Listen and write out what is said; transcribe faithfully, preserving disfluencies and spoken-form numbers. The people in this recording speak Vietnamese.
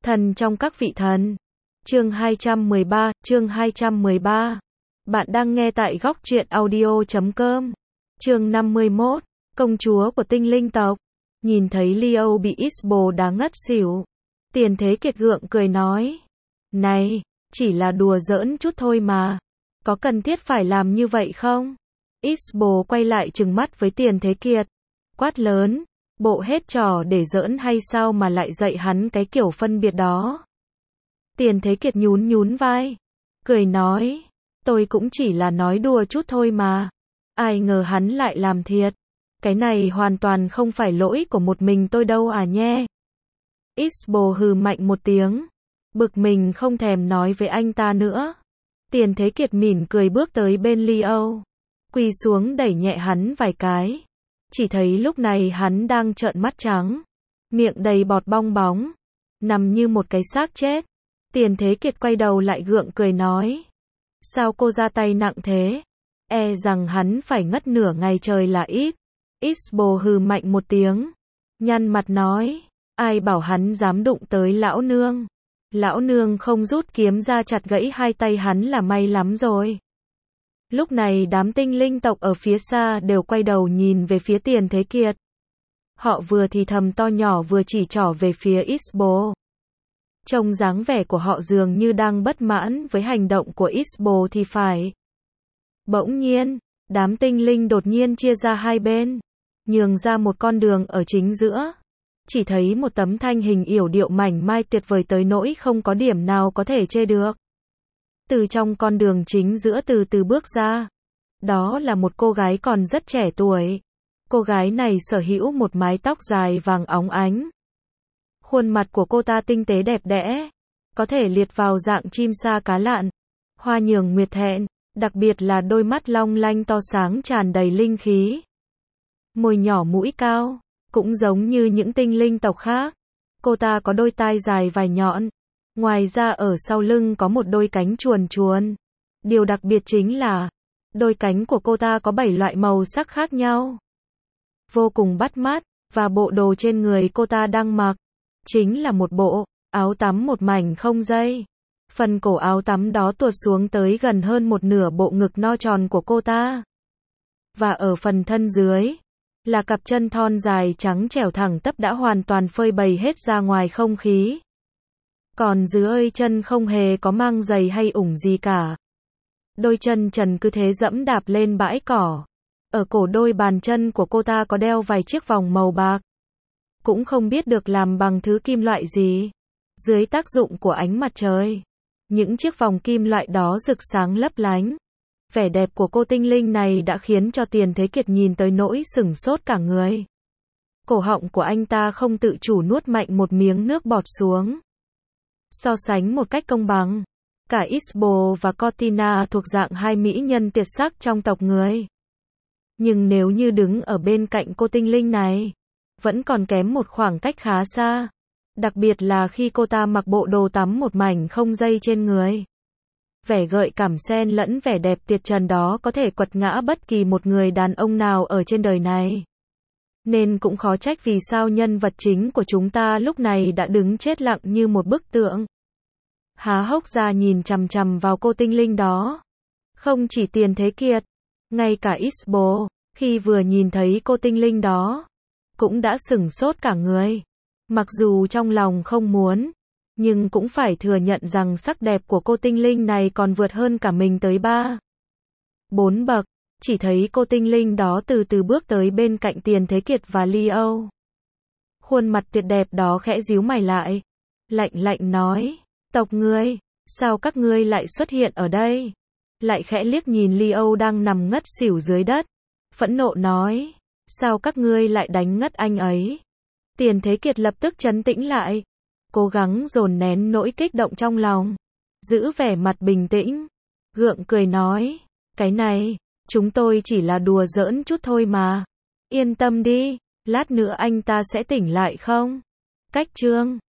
Thần trong các vị thần. Chương hai trăm mười ba, chương hai trăm mười ba. Bạn đang nghe tại góc truyện audio chấm com. Chương năm mươi mốt, công chúa của tinh linh tộc. Nhìn thấy Leo bị Isbo đá ngất xỉu, Tiền Thế Kiệt gượng cười nói: "Này, chỉ là đùa giỡn chút thôi mà, có cần thiết phải làm như vậy không?" Isbo quay lại trừng mắt với Tiền Thế Kiệt, quát lớn: "Bộ hết trò để giỡn hay sao mà lại dạy hắn cái kiểu phân biệt đó?" Tiền Thế Kiệt nhún nhún vai, cười nói: "Tôi cũng chỉ là nói đùa chút thôi mà, ai ngờ hắn lại làm thiệt. Cái này hoàn toàn không phải lỗi của một mình tôi đâu à nhé." Isbo hừ mạnh một tiếng, bực mình không thèm nói với anh ta nữa. Tiền Thế Kiệt mỉm cười bước tới bên Leo, quỳ xuống đẩy nhẹ hắn vài cái. Chỉ thấy lúc này hắn đang trợn mắt trắng, miệng đầy bọt bong bóng, nằm như một cái xác chết. Tiền Thế Kiệt quay đầu lại gượng cười nói: "Sao cô ra tay nặng thế? E rằng hắn phải ngất nửa ngày trời là ít." Isbo hừ mạnh một tiếng, nhăn mặt nói: "Ai bảo hắn dám đụng tới lão nương? Lão nương không rút kiếm ra chặt gãy hai tay hắn là may lắm rồi." Lúc này đám tinh linh tộc ở phía xa đều quay đầu nhìn về phía Tiền Thế Kiệt. Họ vừa thì thầm to nhỏ vừa chỉ trỏ về phía Isbo. Trông dáng vẻ của họ dường như đang bất mãn với hành động của Isbo thì phải. Bỗng nhiên, đám tinh linh đột nhiên chia ra hai bên, nhường ra một con đường ở chính giữa. Chỉ thấy một tấm thanh hình yểu điệu mảnh mai tuyệt vời tới nỗi không có điểm nào có thể chê được. Từ trong con đường chính giữa từ từ bước ra. Đó là một cô gái còn rất trẻ tuổi. Cô gái này sở hữu một mái tóc dài vàng óng ánh. Khuôn mặt của cô ta tinh tế đẹp đẽ, có thể liệt vào dạng chim sa cá lạn, hoa nhường nguyệt thẹn, đặc biệt là đôi mắt long lanh to sáng tràn đầy linh khí. Môi nhỏ mũi cao, cũng giống như những tinh linh tộc khác. Cô ta có đôi tai dài vài nhọn, ngoài ra ở sau lưng có một đôi cánh chuồn chuồn. Điều đặc biệt chính là, đôi cánh của cô ta có bảy loại màu sắc khác nhau, vô cùng bắt mắt, và bộ đồ trên người cô ta đang mặc chính là một bộ áo tắm một mảnh không dây. Phần cổ áo tắm đó tuột xuống tới gần hơn một nửa bộ ngực no tròn của cô ta. Và ở phần thân dưới, là cặp chân thon dài trắng trẻo thẳng tắp đã hoàn toàn phơi bày hết ra ngoài không khí. Còn dưới chân không hề có mang giày hay ủng gì cả. Đôi chân trần cứ thế dẫm đạp lên bãi cỏ. Ở cổ đôi bàn chân của cô ta có đeo vài chiếc vòng màu bạc, cũng không biết được làm bằng thứ kim loại gì. Dưới tác dụng của ánh mặt trời, những chiếc vòng kim loại đó rực sáng lấp lánh. Vẻ đẹp của cô tinh linh này đã khiến cho Tiền Thế Kiệt nhìn tới nỗi sửng sốt cả người. Cổ họng của anh ta không tự chủ nuốt mạnh một miếng nước bọt xuống. So sánh một cách công bằng, cả Isbo và Cortina thuộc dạng hai mỹ nhân tuyệt sắc trong tộc người. Nhưng nếu như đứng ở bên cạnh cô tinh linh này, vẫn còn kém một khoảng cách khá xa. Đặc biệt là khi cô ta mặc bộ đồ tắm một mảnh không dây trên người. Vẻ gợi cảm xen lẫn vẻ đẹp tuyệt trần đó có thể quật ngã bất kỳ một người đàn ông nào ở trên đời này. Nên cũng khó trách vì sao nhân vật chính của chúng ta lúc này đã đứng chết lặng như một bức tượng, há hốc ra nhìn chằm chằm vào cô tinh linh đó. Không chỉ Tiền Thế Kiệt, ngay cả Isbo, khi vừa nhìn thấy cô tinh linh đó, cũng đã sửng sốt cả người. Mặc dù trong lòng không muốn, nhưng cũng phải thừa nhận rằng sắc đẹp của cô tinh linh này còn vượt hơn cả mình tới ba, bốn bậc. Chỉ thấy cô tinh linh đó từ từ bước tới bên cạnh Tiền Thế Kiệt và Leo. Khuôn mặt tuyệt đẹp đó khẽ díu mày lại, lạnh lạnh nói: "Tộc ngươi, sao các ngươi lại xuất hiện ở đây?" Lại khẽ liếc nhìn Leo đang nằm ngất xỉu dưới đất, phẫn nộ nói: "Sao các ngươi lại đánh ngất anh ấy?" Tiền Thế Kiệt lập tức trấn tĩnh lại, cố gắng dồn nén nỗi kích động trong lòng, giữ vẻ mặt bình tĩnh, gượng cười nói: "Cái này, chúng tôi chỉ là đùa giỡn chút thôi mà. Yên tâm đi, lát nữa anh ta sẽ tỉnh lại không?" Cách chương